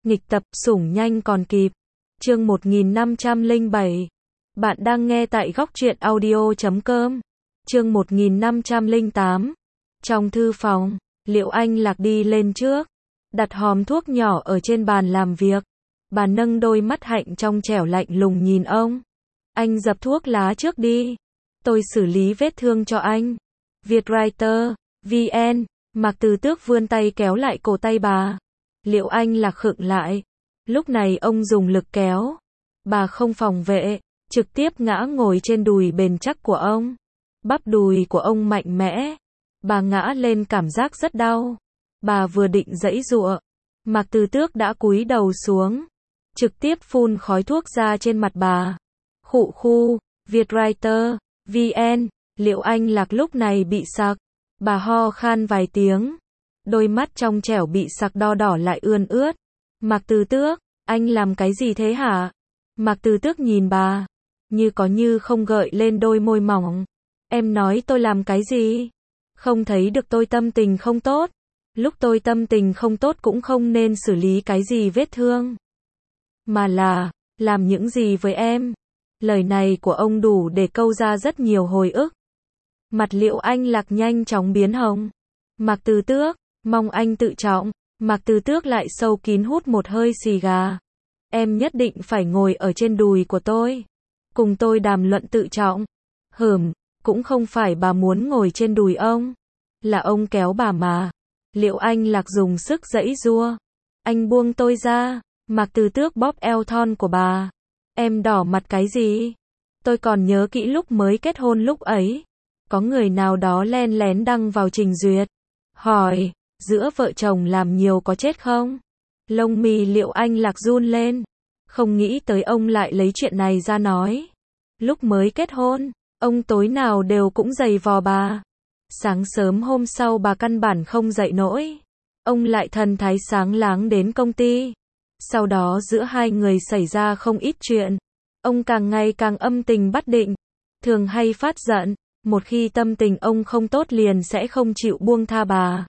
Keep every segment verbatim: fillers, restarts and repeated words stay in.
Nghịch tập, sủng nhanh còn kịp. Chương một nghìn năm trăm lẻ bảy. Bạn đang nghe tại góc truyện audio chấm com. Chương một nghìn năm trăm lẻ tám. Trong thư phòng, Liệu Anh Lạc đi lên trước, đặt hòm thuốc nhỏ ở trên bàn làm việc. Bà nâng đôi mắt hạnh trong trẻo lạnh lùng nhìn ông. Anh dập thuốc lá trước đi. Tôi xử lý vết thương cho anh. Vietwriter, vê en, Mạc Từ Tước vươn tay kéo lại cổ tay bà. Liệu Anh Lạc khựng lại. Lúc này ông dùng lực kéo. Bà không phòng vệ, trực tiếp ngã ngồi trên đùi bền chắc của ông. Bắp đùi của ông mạnh mẽ. Bà ngã lên cảm giác rất đau. Bà vừa định giãy giụa, Mạc Từ Tước đã cúi đầu xuống, trực tiếp phun khói thuốc ra trên mặt bà. Khụ khu, Vietwriter, vê en, Liệu Anh Lạc lúc này bị sặc. Bà ho khan vài tiếng. Đôi mắt trong trẻo bị sặc đo đỏ lại ươn ướt. Mạc Từ Tước, anh làm cái gì thế hả? Mạc Từ Tước nhìn bà, như có như không gợi lên đôi môi mỏng. Em nói tôi làm cái gì? Không thấy được tôi tâm tình không tốt. Lúc tôi tâm tình không tốt cũng không nên xử lý cái gì vết thương. Mà là, làm những gì với em? Lời này của ông đủ để câu ra rất nhiều hồi ức. Mặt Liệu Anh Lạc nhanh chóng biến hồng. Mạc Từ Tước, mong anh tự trọng. Mạc Từ Tước lại sâu kín hút một hơi xì gà. Em nhất định phải ngồi ở trên đùi của tôi, cùng tôi đàm luận tự trọng. Hừm, cũng không phải bà muốn ngồi trên đùi ông, là ông kéo bà mà. Liệu Anh Lạc dùng sức giãy giụa. Anh buông tôi ra. Mạc Từ Tước bóp eo thon của bà. Em đỏ mặt cái gì? Tôi còn nhớ kỹ lúc mới kết hôn lúc ấy, có người nào đó len lén đăng vào trình duyệt, hỏi, giữa vợ chồng làm nhiều có chết không? Lông mi Liệu Anh Lạc run lên. Không nghĩ tới ông lại lấy chuyện này ra nói. Lúc mới kết hôn, ông tối nào đều cũng giày vò bà. Sáng sớm hôm sau bà căn bản không dậy nổi. Ông lại thần thái sáng láng đến công ty. Sau đó giữa hai người xảy ra không ít chuyện. Ông càng ngày càng âm tình bất định, thường hay phát giận. Một khi tâm tình ông không tốt liền sẽ không chịu buông tha bà.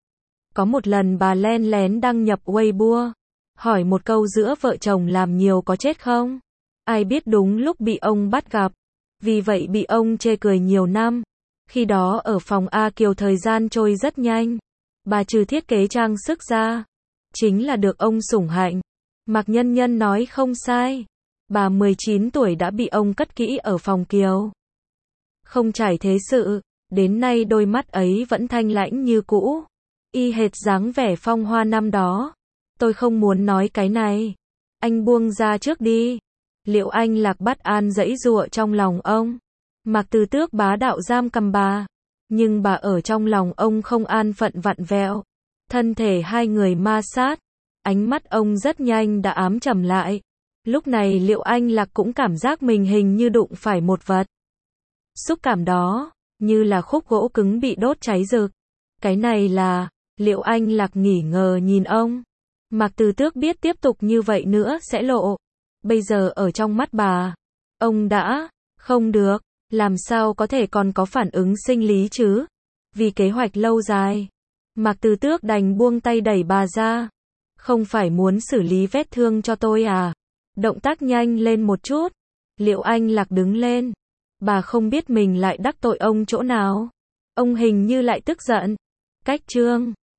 Có một lần bà len lén đăng nhập Weibo, hỏi một câu giữa vợ chồng làm nhiều có chết không? Ai biết đúng lúc bị ông bắt gặp. Vì vậy bị ông chê cười nhiều năm. Khi đó ở phòng A Kiều thời gian trôi rất nhanh. Bà trừ thiết kế trang sức ra, chính là được ông sủng hạnh. Mạc Nhân Nhân nói không sai. Bà mười chín tuổi đã bị ông cất kỹ ở phòng Kiều. Không trải thế sự, đến nay đôi mắt ấy vẫn thanh lãnh như cũ. Y hệt dáng vẻ phong hoa năm đó. Tôi không muốn nói cái này. Anh buông ra trước đi. Liệu Anh Lạc bất an giãy giụa trong lòng ông. Mạc Từ Tước bá đạo giam cầm bà. Nhưng bà ở trong lòng ông không an phận vặn vẹo. Thân thể hai người ma sát. Ánh mắt ông rất nhanh đã ám trầm lại. Lúc này Liệu Anh Lạc cũng cảm giác mình hình như đụng phải một vật. Xúc cảm đó, như là khúc gỗ cứng bị đốt cháy rực. Cái này là... Liệu Anh Lạc nghỉ ngờ nhìn ông. Mạc Từ Tước biết tiếp tục như vậy nữa sẽ lộ. Bây giờ ở trong mắt bà, ông đã... Không được. Làm sao có thể còn có phản ứng sinh lý chứ? Vì kế hoạch lâu dài, Mạc Từ Tước đành buông tay đẩy bà ra. Không phải muốn xử lý vết thương cho tôi à? Động tác nhanh lên một chút. Liệu Anh Lạc đứng lên. Bà không biết mình lại đắc tội ông chỗ nào. Ông hình như lại tức giận. Cách chương